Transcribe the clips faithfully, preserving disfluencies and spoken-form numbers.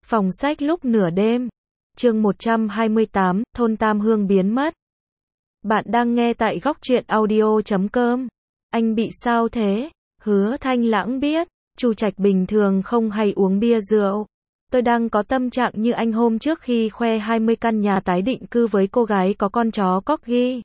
Phòng sách lúc nửa đêm. Chương một trăm hai mươi tám, thôn Tam Hương biến mất. Bạn đang nghe tại góc truyện audio chấm com. Anh bị sao thế? Hứa Thanh Lãng biết, Chu Trạch bình thường không hay uống bia rượu. Tôi đang có tâm trạng như anh hôm trước khi khoe hai mươi căn nhà tái định cư với cô gái có con chó corgi.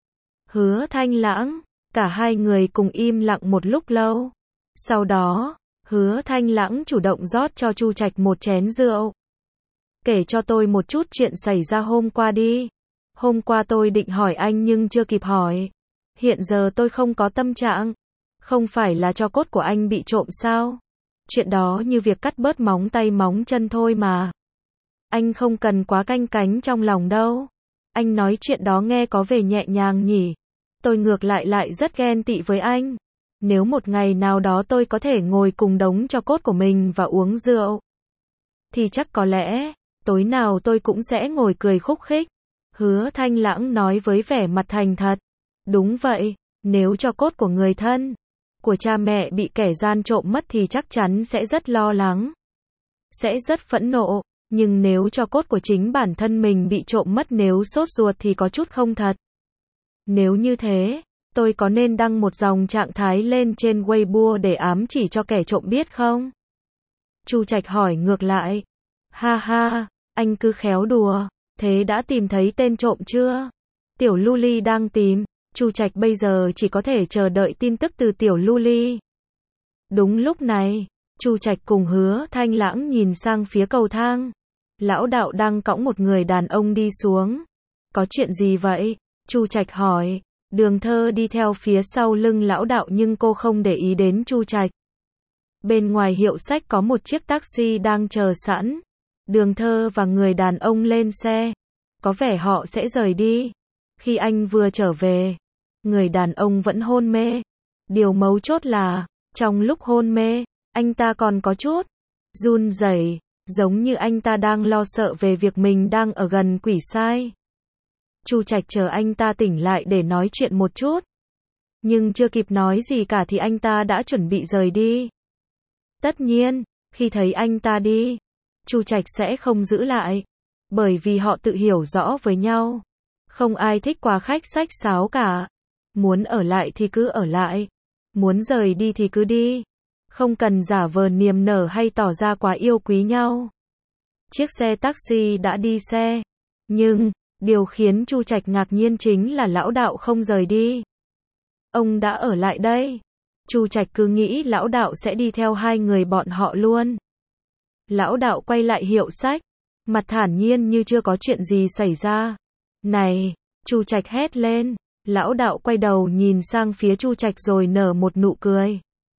Hứa Thanh Lãng, cả hai người cùng im lặng một lúc lâu. Sau đó, Hứa Thanh Lãng chủ động rót cho Chu Trạch một chén rượu. Kể cho tôi một chút chuyện xảy ra hôm qua đi. Hôm qua tôi định hỏi anh nhưng chưa kịp hỏi. Hiện giờ tôi không có tâm trạng. Không phải là tro cốt của anh bị trộm sao? Chuyện đó như việc cắt bớt móng tay móng chân thôi mà. Anh không cần quá canh cánh trong lòng đâu. Anh nói chuyện đó nghe có vẻ nhẹ nhàng nhỉ. Tôi ngược lại lại rất ghen tị với anh. Nếu một ngày nào đó tôi có thể ngồi cùng đống tro cốt của mình và uống rượu, thì chắc có lẽ, tối nào tôi cũng sẽ ngồi cười khúc khích. Hứa Thanh Lãng nói với vẻ mặt thành thật. Đúng vậy, nếu tro cốt của người thân, của cha mẹ bị kẻ gian trộm mất thì chắc chắn sẽ rất lo lắng. Sẽ rất phẫn nộ, nhưng nếu tro cốt của chính bản thân mình bị trộm mất nếu sốt ruột thì có chút không thật. Nếu như thế, tôi có nên đăng một dòng trạng thái lên trên Weibo để ám chỉ cho kẻ trộm biết không? Chu Trạch hỏi ngược lại. Ha ha, anh cứ khéo đùa, thế đã tìm thấy tên trộm chưa? Tiểu Luli đang tìm, Chu Trạch bây giờ chỉ có thể chờ đợi tin tức từ Tiểu Luli. Đúng lúc này, Chu Trạch cùng Hứa Thanh Lãng nhìn sang phía cầu thang. Lão đạo đang cõng một người đàn ông đi xuống. Có chuyện gì vậy? Chu Trạch hỏi. Đường Thơ đi theo phía sau lưng lão đạo nhưng cô không để ý đến Chu Trạch. Bên ngoài hiệu sách có một chiếc taxi đang chờ sẵn. Đường Thơ và người đàn ông lên xe. Có vẻ họ sẽ rời đi. Khi anh vừa trở về, người đàn ông vẫn hôn mê. Điều mấu chốt là, trong lúc hôn mê, anh ta còn có chút run rẩy, giống như anh ta đang lo sợ về việc mình đang ở gần quỷ sai. Chu Trạch chờ anh ta tỉnh lại để nói chuyện một chút. Nhưng chưa kịp nói gì cả thì anh ta đã chuẩn bị rời đi. Tất nhiên, khi thấy anh ta đi, Chu Trạch sẽ không giữ lại. Bởi vì họ tự hiểu rõ với nhau. Không ai thích quá khách sách sáo cả. Muốn ở lại thì cứ ở lại. Muốn rời đi thì cứ đi. Không cần giả vờ niềm nở hay tỏ ra quá yêu quý nhau. Chiếc xe taxi đã đi xe. Nhưng, điều khiến Chu Trạch ngạc nhiên chính là lão đạo không rời đi. Ông đã ở lại đây. Chu Trạch cứ nghĩ lão đạo sẽ đi theo hai người bọn họ luôn. Lão đạo quay lại hiệu sách, mặt thản nhiên như chưa có chuyện gì xảy ra. Này, Chu Trạch hét lên. Lão đạo quay đầu nhìn sang phía Chu Trạch rồi nở một nụ cười.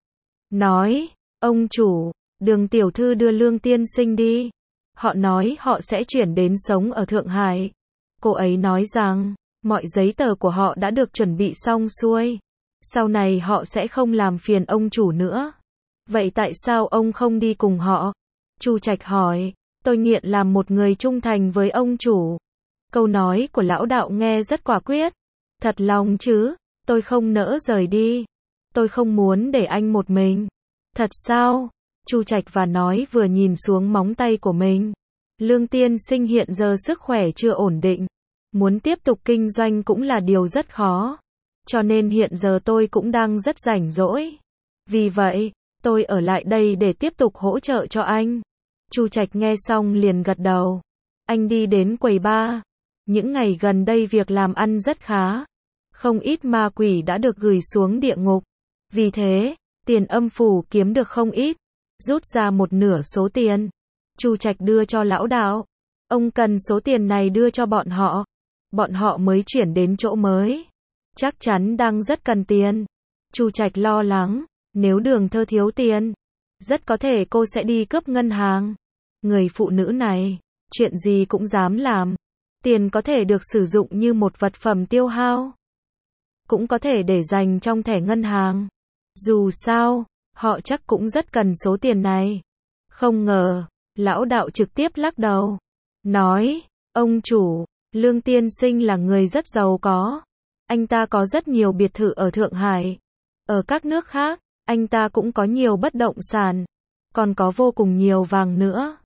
Nói, ông chủ, Đường tiểu thư đưa Lương tiên sinh đi. Họ nói họ sẽ chuyển đến sống ở Thượng Hải. Cô ấy nói rằng, mọi giấy tờ của họ đã được chuẩn bị xong xuôi. Sau này họ sẽ không làm phiền ông chủ nữa. Vậy tại sao ông không đi cùng họ? Chu Trạch hỏi. Tôi nghiện làm một người trung thành với ông chủ. Câu nói của lão đạo nghe rất quả quyết. Thật lòng chứ, tôi không nỡ rời đi. Tôi không muốn để anh một mình. Thật sao? Chu Trạch và nói vừa nhìn xuống móng tay của mình. Lương tiên sinh hiện giờ sức khỏe chưa ổn định. Muốn tiếp tục kinh doanh cũng là điều rất khó. Cho nên hiện giờ tôi cũng đang rất rảnh rỗi. Vì vậy, tôi ở lại đây để tiếp tục hỗ trợ cho anh. Chu Trạch nghe xong liền gật đầu. Anh đi đến quầy bar. Những ngày gần đây việc làm ăn rất khá. Không ít ma quỷ đã được gửi xuống địa ngục. Vì thế, tiền âm phủ kiếm được không ít. Rút ra một nửa số tiền. Chu Trạch đưa cho lão đạo. Ông cần số tiền này đưa cho bọn họ. Bọn họ mới chuyển đến chỗ mới. Chắc chắn đang rất cần tiền. Chu Trạch lo lắng. Nếu Đường Thơ thiếu tiền, rất có thể cô sẽ đi cướp ngân hàng. Người phụ nữ này, chuyện gì cũng dám làm. Tiền có thể được sử dụng như một vật phẩm tiêu hao. Cũng có thể để dành trong thẻ ngân hàng. Dù sao, họ chắc cũng rất cần số tiền này. Không ngờ, lão đạo trực tiếp lắc đầu. Nói, ông chủ, Lương tiên sinh là người rất giàu có. Anh ta có rất nhiều biệt thự ở Thượng Hải. Ở các nước khác, anh ta cũng có nhiều bất động sản. Còn có vô cùng nhiều vàng nữa.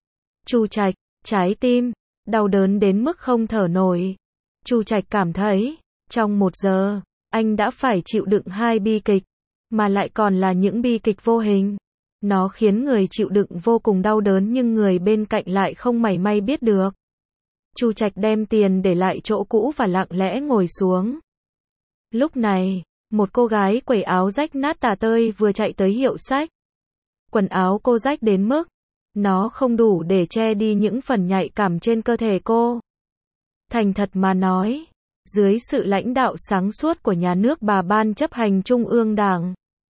Chu Trạch, trái tim, đau đớn đến mức không thở nổi. Chu Trạch cảm thấy, trong một giờ, anh đã phải chịu đựng hai bi kịch, mà lại còn là những bi kịch vô hình. Nó khiến người chịu đựng vô cùng đau đớn nhưng người bên cạnh lại không mảy may biết được. Chu Trạch đem tiền để lại chỗ cũ và lặng lẽ ngồi xuống. Lúc này, một cô gái quầy áo rách nát tả tơi vừa chạy tới hiệu sách. Quần áo cô rách đến mức nó không đủ để che đi những phần nhạy cảm trên cơ thể cô. Thành thật mà nói, dưới sự lãnh đạo sáng suốt của nhà nước bà Ban chấp hành Trung ương Đảng,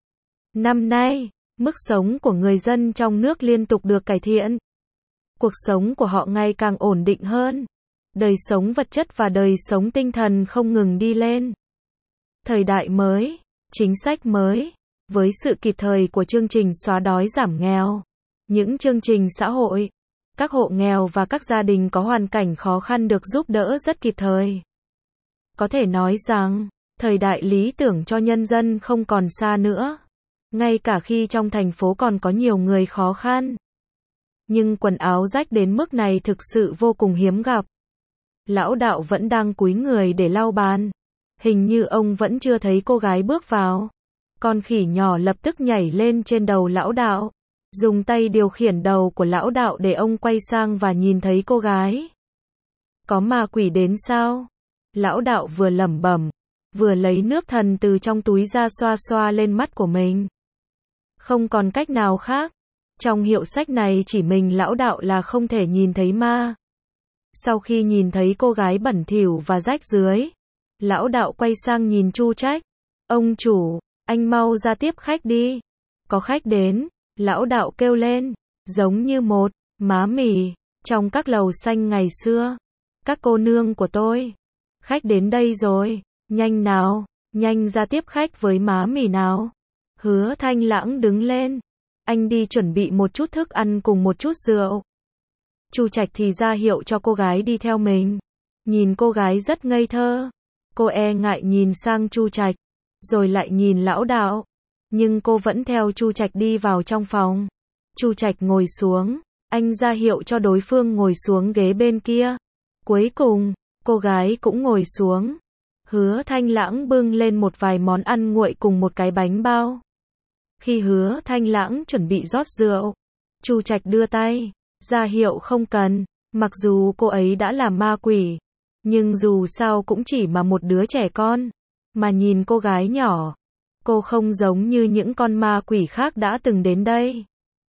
năm nay, mức sống của người dân trong nước liên tục được cải thiện. Cuộc sống của họ ngày càng ổn định hơn. Đời sống vật chất và đời sống tinh thần không ngừng đi lên. Thời đại mới, chính sách mới, với sự kịp thời của chương trình xóa đói giảm nghèo, những chương trình xã hội, các hộ nghèo và các gia đình có hoàn cảnh khó khăn được giúp đỡ rất kịp thời. Có thể nói rằng, thời đại lý tưởng cho nhân dân không còn xa nữa. Ngay cả khi trong thành phố còn có nhiều người khó khăn. Nhưng quần áo rách đến mức này thực sự vô cùng hiếm gặp. Lão đạo vẫn đang cúi người để lau bàn. Hình như ông vẫn chưa thấy cô gái bước vào. Con khỉ nhỏ lập tức nhảy lên trên đầu lão đạo. Dùng tay điều khiển đầu của lão đạo để ông quay sang và nhìn thấy cô gái. Có ma quỷ đến sao? Lão đạo vừa lẩm bẩm, vừa lấy nước thần từ trong túi ra xoa xoa lên mắt của mình. Không còn cách nào khác. Trong hiệu sách này chỉ mình lão đạo là không thể nhìn thấy ma. Sau khi nhìn thấy cô gái bẩn thỉu và rách rưới, lão đạo quay sang nhìn Chu Trạch. Ông chủ, anh mau ra tiếp khách đi. Có khách đến, lão đạo kêu lên, giống như một má mì trong các lầu xanh ngày xưa. Các cô nương của tôi, khách đến đây rồi, nhanh nào, nhanh ra tiếp khách với má mì nào. Hứa Thanh Lãng đứng lên. Anh đi chuẩn bị một chút thức ăn cùng một chút rượu. Chu Trạch thì ra hiệu cho cô gái đi theo mình. Nhìn cô gái rất ngây thơ. Cô e ngại nhìn sang Chu Trạch, rồi lại nhìn lão đạo. Nhưng cô vẫn theo Chu Trạch đi vào trong phòng. Chu Trạch ngồi xuống. Anh ra hiệu cho đối phương ngồi xuống ghế bên kia. Cuối cùng, cô gái cũng ngồi xuống. Hứa Thanh Lãng bưng lên một vài món ăn nguội cùng một cái bánh bao. Khi Hứa Thanh Lãng chuẩn bị rót rượu, Chu Trạch đưa tay, ra hiệu không cần. Mặc dù cô ấy đã là ma quỷ, nhưng dù sao cũng chỉ mà một đứa trẻ con. Mà nhìn cô gái nhỏ, cô không giống như những con ma quỷ khác đã từng đến đây.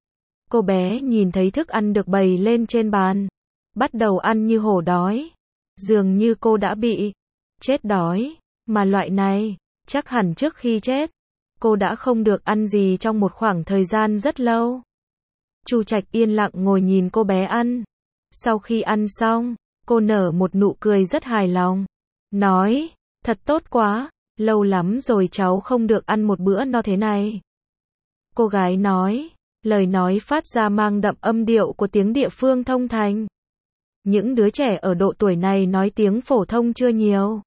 Cô bé nhìn thấy thức ăn được bày lên trên bàn, bắt đầu ăn như hổ đói. Dường như cô đã bị chết đói, mà loại này, chắc hẳn trước khi chết, cô đã không được ăn gì trong một khoảng thời gian rất lâu. Chu Trạch yên lặng ngồi nhìn cô bé ăn. Sau khi ăn xong, cô nở một nụ cười rất hài lòng. Nói, thật tốt quá, lâu lắm rồi cháu không được ăn một bữa no thế này. Cô gái nói, lời nói phát ra mang đậm âm điệu của tiếng địa phương thông thành. Những đứa trẻ ở độ tuổi này nói tiếng phổ thông chưa nhiều.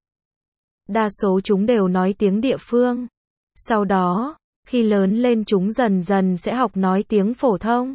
Đa số chúng đều nói tiếng địa phương. Sau đó, khi lớn lên chúng dần dần sẽ học nói tiếng phổ thông.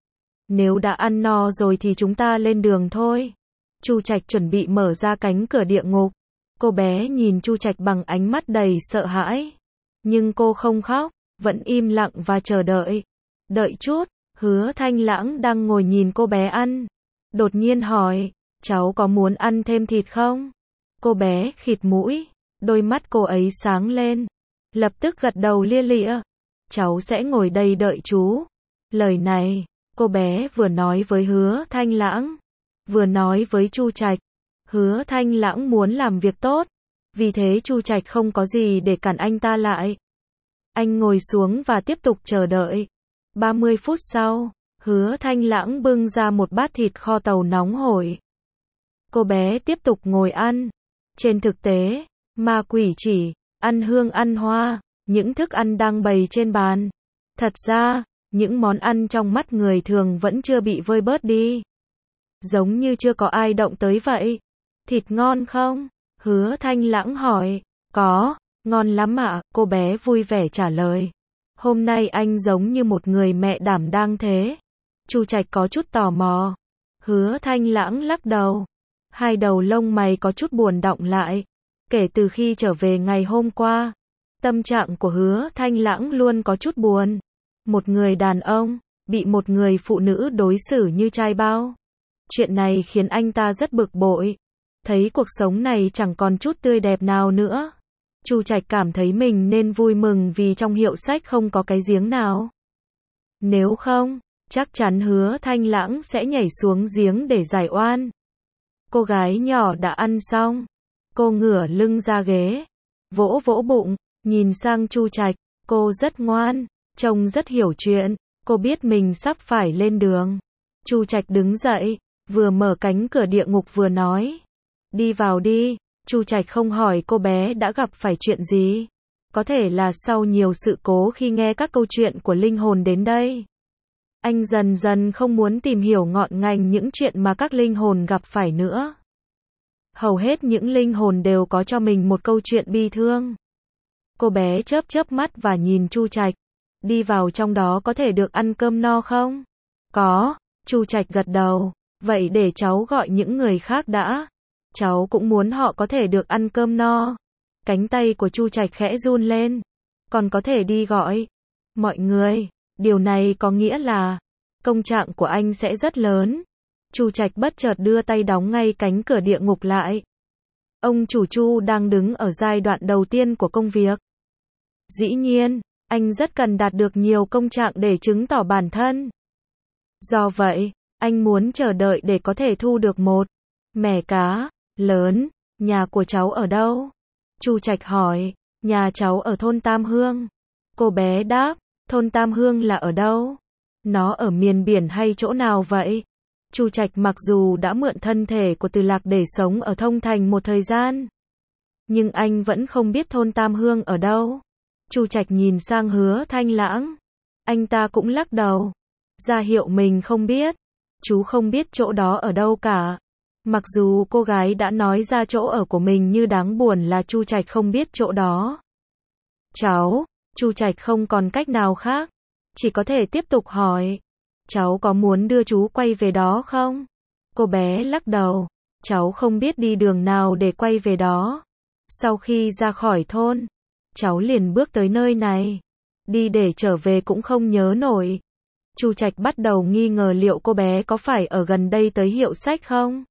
Nếu đã ăn no rồi thì chúng ta lên đường thôi. Chu Trạch chuẩn bị mở ra cánh cửa địa ngục. Cô bé nhìn Chu Trạch bằng ánh mắt đầy sợ hãi. Nhưng cô không khóc, vẫn im lặng và chờ đợi. Đợi chút, Hứa Thanh Lãng đang ngồi nhìn cô bé ăn. Đột nhiên hỏi, cháu có muốn ăn thêm thịt không? Cô bé khịt mũi, đôi mắt cô ấy sáng lên. Lập tức gật đầu lia lịa. Cháu sẽ ngồi đây đợi chú. Lời này, cô bé vừa nói với Hứa Thanh Lãng, vừa nói với Chu Trạch. Hứa Thanh Lãng muốn làm việc tốt, vì thế Chu Trạch không có gì để cản anh ta lại. Anh ngồi xuống và tiếp tục chờ đợi. ba mươi phút sau, Hứa Thanh Lãng bưng ra một bát thịt kho tàu nóng hổi. Cô bé tiếp tục ngồi ăn. Trên thực tế, ma quỷ chỉ ăn hương ăn hoa, những thức ăn đang bày trên bàn. Thật ra, những món ăn trong mắt người thường vẫn chưa bị vơi bớt đi. Giống như chưa có ai động tới vậy. Thịt ngon không? Hứa Thanh Lãng hỏi. Có, ngon lắm ạ, cô bé vui vẻ trả lời. Hôm nay anh giống như một người mẹ đảm đang thế. Chu Trạch có chút tò mò. Hứa Thanh Lãng lắc đầu. Hai đầu lông mày có chút buồn đọng lại. Kể từ khi trở về ngày hôm qua, tâm trạng của Hứa Thanh Lãng luôn có chút buồn. Một người đàn ông, bị một người phụ nữ đối xử như trai bao. Chuyện này khiến anh ta rất bực bội. Thấy cuộc sống này chẳng còn chút tươi đẹp nào nữa. Chu Trạch cảm thấy mình nên vui mừng vì trong hiệu sách không có cái giếng nào. Nếu không, chắc chắn Hứa Thanh Lãng sẽ nhảy xuống giếng để giải oan. Cô gái nhỏ đã ăn xong. Cô ngửa lưng ra ghế, vỗ vỗ bụng, nhìn sang Chu Trạch. Cô rất ngoan, trông rất hiểu chuyện. Cô biết mình sắp phải lên đường. Chu Trạch đứng dậy, vừa mở cánh cửa địa ngục vừa nói. Đi vào đi. Chu Trạch không hỏi cô bé đã gặp phải chuyện gì. Có thể là sau nhiều sự cố khi nghe các câu chuyện của linh hồn đến đây. Anh dần dần không muốn tìm hiểu ngọn ngành những chuyện mà các linh hồn gặp phải nữa. Hầu hết những linh hồn đều có cho mình một câu chuyện bi thương. Cô bé chớp chớp mắt và nhìn Chu Trạch. Đi vào trong đó có thể được ăn cơm no không? Có, Chu Trạch gật đầu. Vậy để cháu gọi những người khác đã. Cháu cũng muốn họ có thể được ăn cơm no. Cánh tay của Chu Trạch khẽ run lên. Còn có thể đi gọi mọi người. Điều này có nghĩa là công trạng của anh sẽ rất lớn. Chu Trạch bất chợt đưa tay đóng ngay cánh cửa địa ngục lại. Ông chủ Chu đang đứng ở giai đoạn đầu tiên của công việc. Dĩ nhiên, anh rất cần đạt được nhiều công trạng để chứng tỏ bản thân. Do vậy, anh muốn chờ đợi để có thể thu được một mẻ cá lớn. Nhà của cháu ở đâu? Chu Trạch hỏi. Nhà cháu ở thôn Tam Hương. Cô bé đáp. Thôn Tam Hương là ở đâu? Nó ở miền biển hay chỗ nào vậy? Chu Trạch mặc dù đã mượn thân thể của Từ Lạc để sống ở Thông Thành một thời gian, nhưng anh vẫn không biết thôn Tam Hương ở đâu. Chu Trạch nhìn sang Hứa Thanh Lãng. Anh ta cũng lắc đầu, ra hiệu mình không biết. Chú không biết chỗ đó ở đâu cả. Mặc dù cô gái đã nói ra chỗ ở của mình như đáng buồn là Chu Trạch không biết chỗ đó. Cháu, Chu Trạch không còn cách nào khác, chỉ có thể tiếp tục hỏi. Cháu có muốn đưa chú quay về đó không? Cô bé lắc đầu. Cháu không biết đi đường nào để quay về đó. Sau khi ra khỏi thôn, cháu liền bước tới nơi này. Đi để trở về cũng không nhớ nổi. Chu Trạch bắt đầu nghi ngờ liệu cô bé có phải ở gần đây tới hiệu sách không?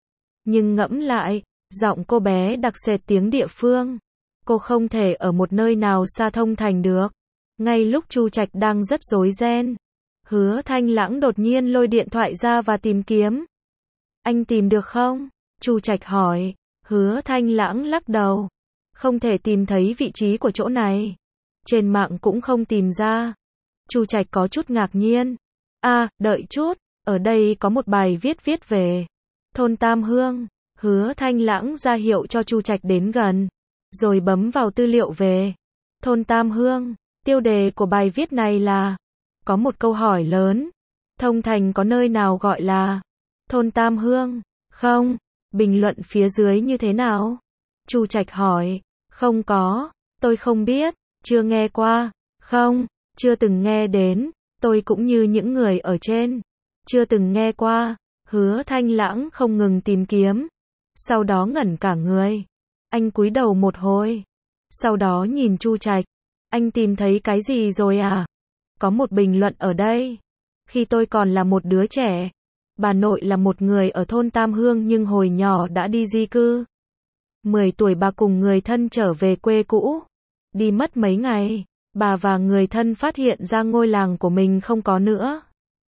Nhưng ngẫm lại, giọng cô bé đặc sệt tiếng địa phương. Cô không thể ở một nơi nào xa Thông Thành được. Ngay lúc Chu Trạch đang rất rối ren, Hứa Thanh Lãng đột nhiên lôi điện thoại ra và tìm kiếm. Anh tìm được không? Chu Trạch hỏi. Hứa Thanh Lãng lắc đầu. Không thể tìm thấy vị trí của chỗ này. Trên mạng cũng không tìm ra. Chu Trạch có chút ngạc nhiên. À, đợi chút, ở đây có một bài viết viết về thôn Tam Hương. Hứa Thanh Lãng ra hiệu cho Chu Trạch đến gần, rồi bấm vào tư liệu về thôn Tam Hương. Tiêu đề của bài viết này là có một câu hỏi lớn. Thông Thành có nơi nào gọi là thôn Tam Hương không? Bình luận phía dưới như thế nào? Chu Trạch hỏi. Không có, tôi không biết, chưa nghe qua. Không, chưa từng nghe đến. Tôi cũng như những người ở trên, chưa từng nghe qua. Hứa Thanh Lãng không ngừng tìm kiếm, sau đó ngẩn cả người. Anh cúi đầu một hồi, sau đó nhìn Chu Trạch. Anh tìm thấy cái gì rồi à? Có một bình luận ở đây. Khi tôi còn là một đứa trẻ, bà nội là một người ở thôn Tam Hương nhưng hồi nhỏ đã đi di cư. mười tuổi bà cùng người thân trở về quê cũ. Đi mất mấy ngày, bà và người thân phát hiện ra ngôi làng của mình không có nữa.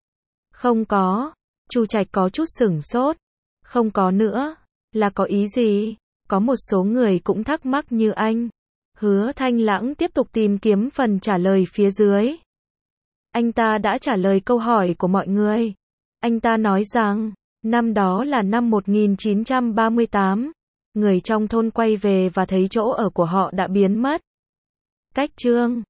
Không có. Chu Trạch có chút sửng sốt. Không có nữa, là có ý gì? Có một số người cũng thắc mắc như anh. Hứa Thanh Lãng tiếp tục tìm kiếm phần trả lời phía dưới. Anh ta đã trả lời câu hỏi của mọi người. Anh ta nói rằng, năm đó là năm một nghìn chín trăm ba mươi tám. Người trong thôn quay về và thấy chỗ ở của họ đã biến mất. Cách chương